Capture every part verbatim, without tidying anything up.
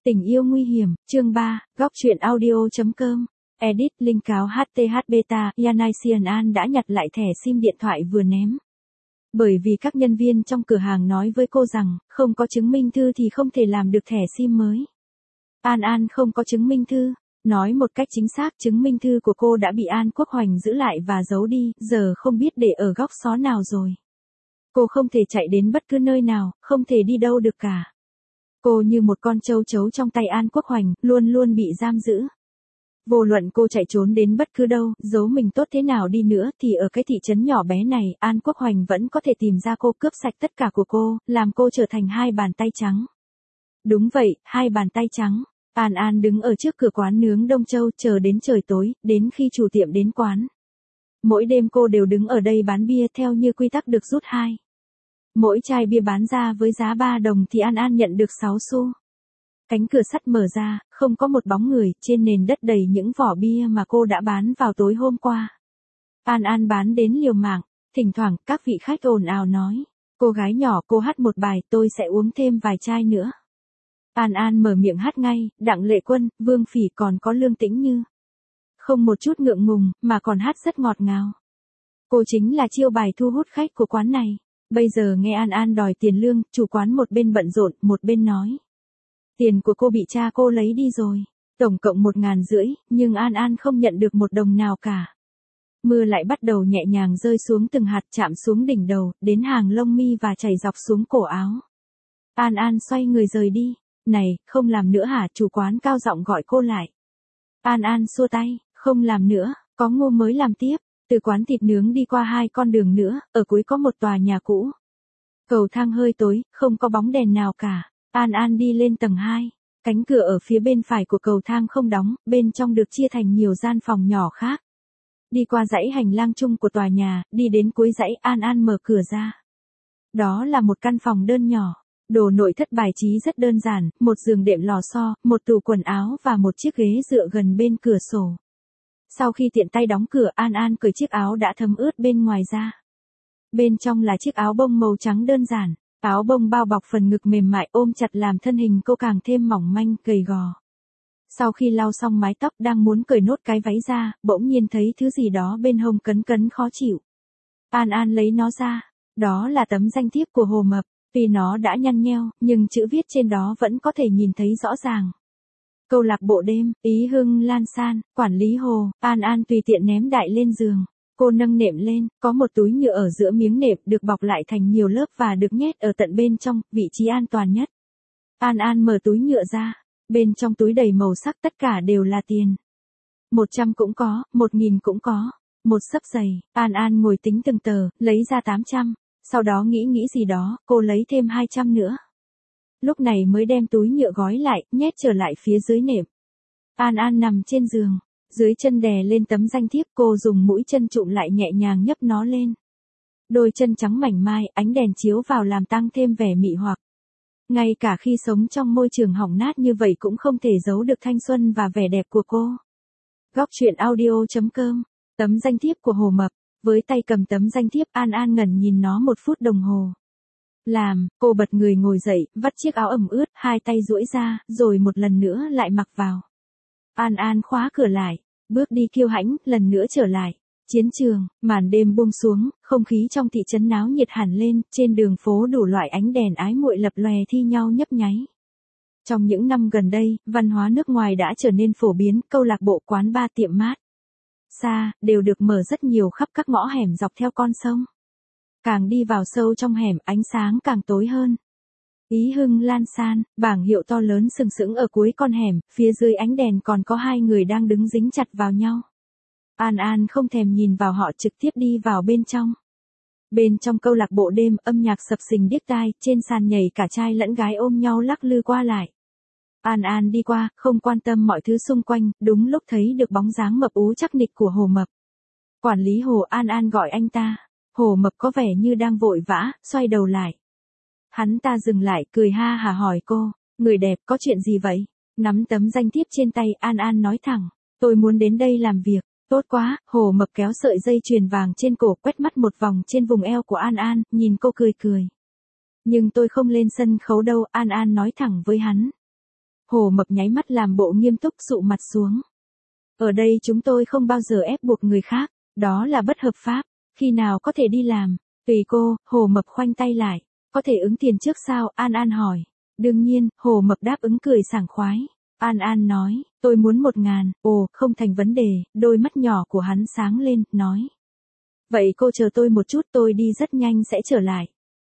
Tình yêu nguy hiểm, chương ba, góc truyện audio.com. Edit, link cáo hát tê hát Beta, Yanai Xian An đã nhặt lại thẻ sim điện thoại vừa ném. Bởi vì các nhân viên trong cửa hàng nói với cô rằng, không có chứng minh thư thì không thể làm được thẻ sim mới. An An không có chứng minh thư. Nói một cách chính xác, chứng minh thư của cô đã bị An Quốc Hoành giữ lại và giấu đi, giờ không biết để ở góc xó nào rồi. Cô không thể chạy đến bất cứ nơi nào, không thể đi đâu được cả. Cô như một con trâu trấu trong tay An Quốc Hoành, luôn luôn bị giam giữ. Vô luận cô chạy trốn đến bất cứ đâu, giấu mình tốt thế nào đi nữa thì ở cái thị trấn nhỏ bé này, An Quốc Hoành vẫn có thể tìm ra cô, cướp sạch tất cả của cô, làm cô trở thành hai bàn tay trắng. Đúng vậy, hai bàn tay trắng. An An đứng ở trước cửa quán nướng Đông Châu chờ đến trời tối, đến khi chủ tiệm đến quán. Mỗi đêm cô đều đứng ở đây bán bia theo như quy tắc được rút hai. Mỗi chai bia bán ra với giá ba đồng thì An An nhận được sáu xu. Cánh cửa sắt mở ra, không có một bóng người, trên nền đất đầy những vỏ bia mà cô đã bán vào tối hôm qua. An An bán đến liều mạng, thỉnh thoảng các vị khách ồn ào nói, cô gái nhỏ cô hát một bài tôi sẽ uống thêm vài chai nữa. An An mở miệng hát ngay, Đặng Lệ Quân, Vương Phỉ còn có Lương Tĩnh Như. Không một chút ngượng ngùng, mà còn hát rất ngọt ngào. Cô chính là chiêu bài thu hút khách của quán này. Bây giờ nghe An An đòi tiền lương, chủ quán một bên bận rộn, một bên nói. Tiền của cô bị cha cô lấy đi rồi. Tổng cộng một ngàn rưỡi, nhưng An An không nhận được một đồng nào cả. Mưa lại bắt đầu nhẹ nhàng rơi xuống từng hạt chạm xuống đỉnh đầu, đến hàng lông mi và chảy dọc xuống cổ áo. An An xoay người rời đi. Này, không làm nữa hả? Chủ quán cao giọng gọi cô lại. An An xua tay, không làm nữa, có ngô mới làm tiếp. Từ quán thịt nướng đi qua hai con đường nữa, ở cuối có một tòa nhà cũ. Cầu thang hơi tối, không có bóng đèn nào cả. An An đi lên tầng hai. Cánh cửa ở phía bên phải của cầu thang không đóng, bên trong được chia thành nhiều gian phòng nhỏ khác. Đi qua dãy hành lang chung của tòa nhà, đi đến cuối dãy, An An mở cửa ra. Đó là một căn phòng đơn nhỏ. Đồ nội thất bài trí rất đơn giản, một giường đệm lò xo, một tủ quần áo và một chiếc ghế dựa gần bên cửa sổ. Sau khi tiện tay đóng cửa, An An cởi chiếc áo đã thấm ướt bên ngoài ra. Bên trong là chiếc áo bông màu trắng đơn giản, áo bông bao bọc phần ngực mềm mại ôm chặt làm thân hình cô càng thêm mỏng manh, gầy gò. Sau khi lau xong mái tóc đang muốn cởi nốt cái váy ra, bỗng nhiên thấy thứ gì đó bên hông cấn cấn khó chịu. An An lấy nó ra, đó là tấm danh thiếp của Hồ Mập. Tuy nó đã nhăn nheo, nhưng chữ viết trên đó vẫn có thể nhìn thấy rõ ràng. Câu lạc bộ đêm, Ý Hưng Lan San, quản lý Hồ, An An tùy tiện ném đại lên giường. Cô nâng nệm lên, có một túi nhựa ở giữa miếng nệm được bọc lại thành nhiều lớp và được nhét ở tận bên trong, vị trí an toàn nhất. An An mở túi nhựa ra, bên trong túi đầy màu sắc tất cả đều là tiền. Một trăm cũng có, một nghìn cũng có, một xấp giày, An An ngồi tính từng tờ, lấy ra tám trăm. Sau đó nghĩ nghĩ gì đó, cô lấy thêm hai trăm nữa. Lúc này mới đem túi nhựa gói lại, nhét trở lại phía dưới nệm. An An nằm trên giường, dưới chân đè lên tấm danh thiếp, cô dùng mũi chân trụm lại nhẹ nhàng nhấc nó lên. Đôi chân trắng mảnh mai, ánh đèn chiếu vào làm tăng thêm vẻ mị hoặc. Ngay cả khi sống trong môi trường hỏng nát như vậy cũng không thể giấu được thanh xuân và vẻ đẹp của cô. Góc truyện audio.com, tấm danh thiếp của Hồ Mập. Với tay cầm tấm danh thiếp, An An ngẩn nhìn nó một phút đồng hồ. Làm, cô bật người ngồi dậy, vắt chiếc áo ẩm ướt, hai tay duỗi ra, rồi một lần nữa lại mặc vào. An An khóa cửa lại, bước đi kiêu hãnh, lần nữa trở lại. Chiến trường, màn đêm buông xuống, không khí trong thị trấn náo nhiệt hẳn lên, trên đường phố đủ loại ánh đèn ái muội lập lòe thi nhau nhấp nháy. Trong những năm gần đây, văn hóa nước ngoài đã trở nên phổ biến, câu lạc bộ, quán bar, tiệm mát xa, đều được mở rất nhiều khắp các ngõ hẻm dọc theo con sông. Càng đi vào sâu trong hẻm, ánh sáng càng tối hơn. Ý Hưng Lan San, bảng hiệu to lớn sừng sững ở cuối con hẻm, phía dưới ánh đèn còn có hai người đang đứng dính chặt vào nhau. An An không thèm nhìn vào họ, trực tiếp đi vào bên trong. Bên trong câu lạc bộ đêm, âm nhạc sập sình điếc tai, trên sàn nhảy cả trai lẫn gái ôm nhau lắc lư qua lại. An An đi qua, không quan tâm mọi thứ xung quanh, đúng lúc thấy được bóng dáng mập ú chắc nịch của Hồ Mập. Quản lý Hồ, An An gọi anh ta. Hồ Mập có vẻ như đang vội vã, xoay đầu lại. Hắn ta dừng lại, cười ha hả hỏi cô, người đẹp, có chuyện gì vậy? Nắm tấm danh thiếp trên tay, An An nói thẳng, tôi muốn đến đây làm việc. Tốt quá, Hồ Mập kéo sợi dây chuyền vàng trên cổ, quét mắt một vòng trên vùng eo của An An, nhìn cô cười cười. Nhưng tôi không lên sân khấu đâu, An An nói thẳng với hắn. Hồ Mập nháy mắt làm bộ nghiêm túc sụ mặt xuống. Ở đây chúng tôi không bao giờ ép buộc người khác, đó là bất hợp pháp, khi nào có thể đi làm, tùy cô. Hồ Mập khoanh tay lại, có thể ứng tiền trước sao? An An hỏi. Đương nhiên, Hồ Mập đáp ứng cười sảng khoái. An An nói, tôi muốn một ngàn, ồ, không thành vấn đề. Đôi mắt nhỏ của hắn sáng lên, nói. Vậy cô chờ tôi một chút, tôi đi rất nhanh sẽ trở lại.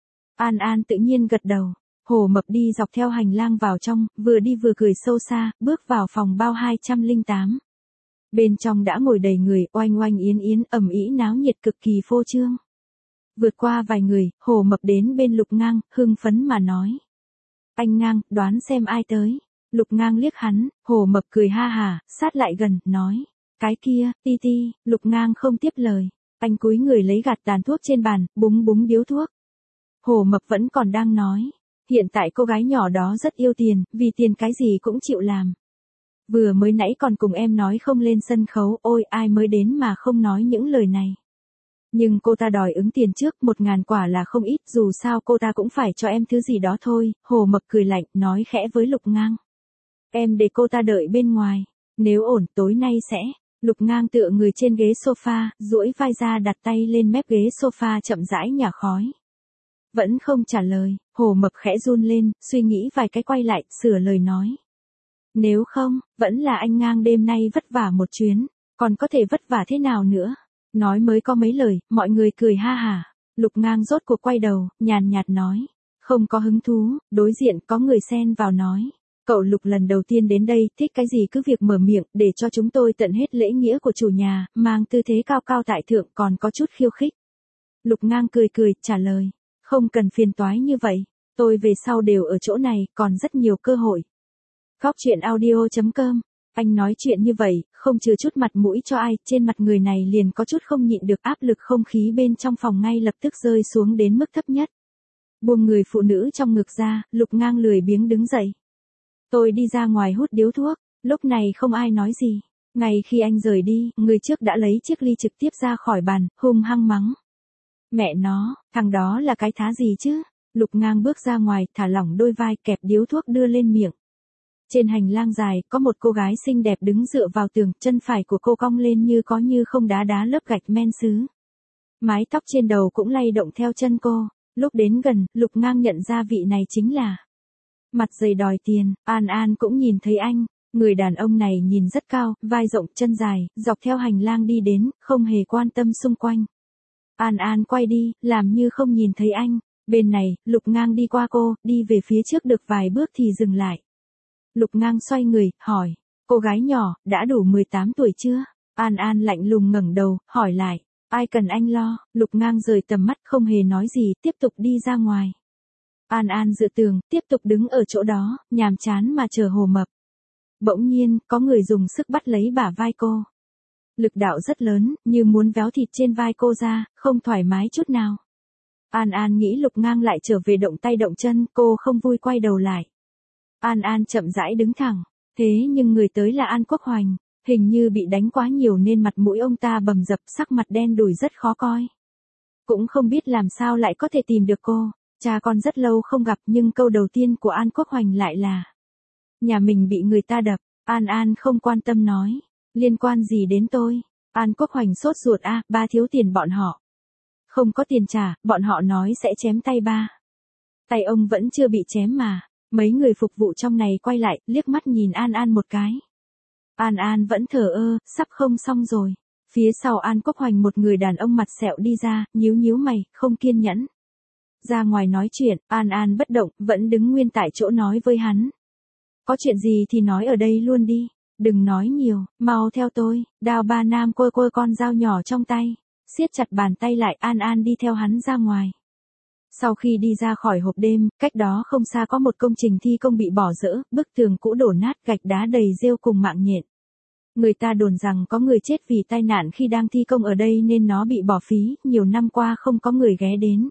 An An tự nhiên gật đầu. Hồ Mập đi dọc theo hành lang vào trong, vừa đi vừa cười sâu xa, bước vào phòng bao hai trăm lẻ tám. Bên trong đã ngồi đầy người, oanh oanh yến yến, ầm ĩ náo nhiệt cực kỳ phô trương. Vượt qua vài người, Hồ Mập đến bên Lục Ngang, hưng phấn mà nói. Anh Ngang, đoán xem ai tới. Lục Ngang liếc hắn, Hồ Mập cười ha hà, sát lại gần, nói. Cái kia, Ti Ti. Lục Ngang không tiếp lời. Anh cúi người lấy gạt tàn thuốc trên bàn, búng búng điếu thuốc. Hồ Mập vẫn còn đang nói. Hiện tại cô gái nhỏ đó rất yêu tiền, vì tiền cái gì cũng chịu làm. Vừa mới nãy còn cùng em nói không lên sân khấu, ôi ai mới đến mà không nói những lời này. Nhưng cô ta đòi ứng tiền trước, một ngàn quả là không ít, dù sao cô ta cũng phải cho em thứ gì đó thôi. Hồ Mập cười lạnh, nói khẽ với Lục Ngang. Em để cô ta đợi bên ngoài, nếu ổn tối nay sẽ. Lục Ngang tựa người trên ghế sofa, duỗi vai ra đặt tay lên mép ghế sofa chậm rãi nhả khói. Vẫn không trả lời, Hồ Mập khẽ run lên, suy nghĩ vài cái quay lại, sửa lời nói. Nếu không, vẫn là anh Ngang đêm nay vất vả một chuyến, còn có thể vất vả thế nào nữa. Nói mới có mấy lời, mọi người cười ha hả. Lục Ngang rốt cuộc quay đầu, nhàn nhạt nói. Không có hứng thú. Đối diện có người xen vào nói. Cậu Lục lần đầu tiên đến đây, thích cái gì cứ việc mở miệng, để cho chúng tôi tận hết lễ nghĩa của chủ nhà, mang tư thế cao cao tại thượng, còn có chút khiêu khích. Lục Ngang cười cười, trả lời. Không cần phiền toái như vậy, tôi về sau đều ở chỗ này, còn rất nhiều cơ hội. Góc truyện audio chấm com. Anh nói chuyện như vậy, không chừa chút mặt mũi cho ai, trên mặt người này liền có chút không nhịn được, áp lực không khí bên trong phòng ngay lập tức rơi xuống đến mức thấp nhất. Buông người phụ nữ trong ngực ra, Lục Ngang lười biếng đứng dậy. Tôi đi ra ngoài hút điếu thuốc, lúc này không ai nói gì. Ngay khi anh rời đi, người trước đã lấy chiếc ly trực tiếp ra khỏi bàn, hung hăng mắng. Mẹ nó, thằng đó là cái thá gì chứ? Lục Ngang bước ra ngoài, thả lỏng đôi vai, kẹp điếu thuốc đưa lên miệng. Trên hành lang dài, có một cô gái xinh đẹp đứng dựa vào tường, chân phải của cô cong lên như có như không đá đá lớp gạch men sứ. Mái tóc trên đầu cũng lay động theo chân cô. Lúc đến gần, Lục Ngang nhận ra vị này chính là mặt dày đòi tiền. An An cũng nhìn thấy anh. Người đàn ông này nhìn rất cao, vai rộng, chân dài, dọc theo hành lang đi đến, không hề quan tâm xung quanh. An An quay đi, làm như không nhìn thấy anh. Bên này, Lục Ngang đi qua cô, đi về phía trước được vài bước thì dừng lại. Lục Ngang xoay người, hỏi. Cô gái nhỏ, đã đủ mười tám tuổi chưa? An An lạnh lùng ngẩng đầu, hỏi lại. Ai cần anh lo? Lục Ngang rời tầm mắt, không hề nói gì, tiếp tục đi ra ngoài. An An dựa tường, tiếp tục đứng ở chỗ đó, nhàm chán mà chờ Hồ Mập. Bỗng nhiên, có người dùng sức bắt lấy bả vai cô. Lực đạo rất lớn, như muốn véo thịt trên vai cô ra, không thoải mái chút nào. An An nghĩ Lục Ngang lại trở về động tay động chân, cô không vui quay đầu lại. An An chậm rãi đứng thẳng, thế nhưng người tới là An Quốc Hoành, hình như bị đánh quá nhiều nên mặt mũi ông ta bầm dập, sắc mặt đen đủi rất khó coi. Cũng không biết làm sao lại có thể tìm được cô, cha con rất lâu không gặp nhưng câu đầu tiên của An Quốc Hoành lại là nhà mình bị người ta đập. An An không quan tâm nói, liên quan gì đến tôi? An Quốc Hoành sốt ruột a, à, ba thiếu tiền bọn họ. Không có tiền trả, bọn họ nói sẽ chém tay ba. Tay ông vẫn chưa bị chém mà. Mấy người phục vụ trong này quay lại, liếc mắt nhìn An An một cái. An An vẫn thờ ơ, sắp không xong rồi. Phía sau An Quốc Hoành một người đàn ông mặt sẹo đi ra, nhíu nhíu mày, không kiên nhẫn. Ra ngoài nói chuyện, An An bất động, vẫn đứng nguyên tại chỗ nói với hắn. Có chuyện gì thì nói ở đây luôn đi, đừng nói nhiều, mau theo tôi. Đào Ba Nam quơ quơ con dao nhỏ trong tay, siết chặt bàn tay lại. An An đi theo hắn ra ngoài. Sau khi đi ra khỏi hộp đêm, cách đó không xa có một công trình thi công bị bỏ dỡ, bức tường cũ đổ nát, gạch đá đầy rêu cùng mạng nhện. Người ta đồn rằng có người chết vì tai nạn khi đang thi công ở đây nên nó bị bỏ phí, nhiều năm qua không có người ghé đến.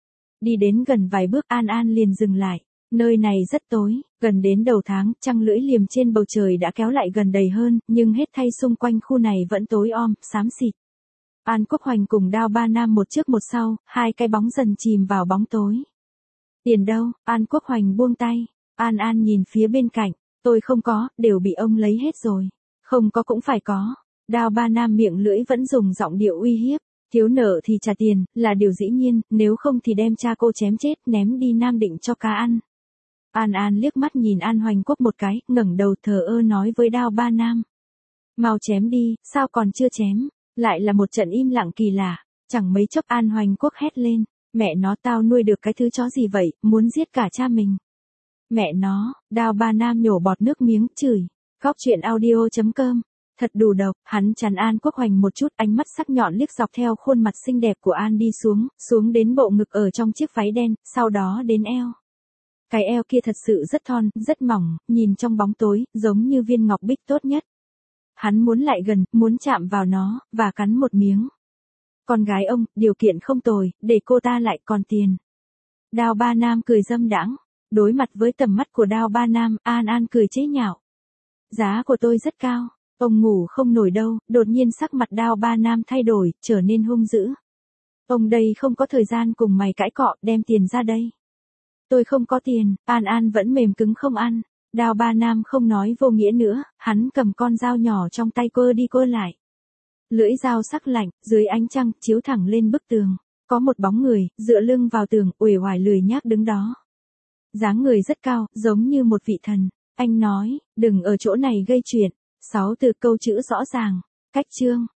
Đi đến gần vài bước An An liền dừng lại. Nơi này rất tối, gần đến đầu tháng, trăng lưỡi liềm trên bầu trời đã kéo lại gần đầy hơn, nhưng hết thay xung quanh khu này vẫn tối om, xám xịt. An Quốc Hoành cùng Đao Ba Nam một trước một sau, hai cái bóng dần chìm vào bóng tối. Tiền đâu? An Quốc Hoành buông tay. An An nhìn phía bên cạnh. Tôi không có, đều bị ông lấy hết rồi. Không có cũng phải có. Đao Ba Nam miệng lưỡi vẫn dùng giọng điệu uy hiếp. Thiếu nợ thì trả tiền, là điều dĩ nhiên, nếu không thì đem cha cô chém chết, ném đi Nam Định cho cá ăn. An An liếc mắt nhìn An Hoành Quốc một cái, ngẩng đầu thờ ơ nói với Đao Ba Nam. Mau chém đi, sao còn chưa chém? Lại là một trận im lặng kỳ lạ, chẳng mấy chốc An Hoành Quốc hét lên. Mẹ nó, tao nuôi được cái thứ chó gì vậy, muốn giết cả cha mình. Mẹ nó, Đao Ba Nam nhổ bọt nước miếng, chửi. Góc truyện audio chấm com. Thật đủ độc, hắn chắn An Quốc Hoành một chút, ánh mắt sắc nhọn liếc dọc theo khuôn mặt xinh đẹp của An đi xuống, xuống đến bộ ngực ở trong chiếc váy đen, sau đó đến eo. Cái eo kia thật sự rất thon, rất mỏng, nhìn trong bóng tối, giống như viên ngọc bích tốt nhất. Hắn muốn lại gần, muốn chạm vào nó, và cắn một miếng. Con gái ông, điều kiện không tồi, để cô ta lại còn tiền. Đao Ba Nam cười dâm đãng. Đối mặt với tầm mắt của Đao Ba Nam, An An cười chế nhạo. Giá của tôi rất cao, ông ngủ không nổi đâu, đột nhiên sắc mặt Đao Ba Nam thay đổi, trở nên hung dữ. Ông đây không có thời gian cùng mày cãi cọ, đem tiền ra đây. Tôi không có tiền, An An vẫn mềm cứng không ăn. Đao Ba Nam không nói vô nghĩa nữa, hắn cầm con dao nhỏ trong tay quơ đi quơ lại. Lưỡi dao sắc lạnh, dưới ánh trăng, chiếu thẳng lên bức tường. Có một bóng người, dựa lưng vào tường, uể oải lười nhác đứng đó. Dáng người rất cao, giống như một vị thần. Anh nói, đừng ở chỗ này gây chuyện. Sáu từ câu chữ rõ ràng. Cách chương.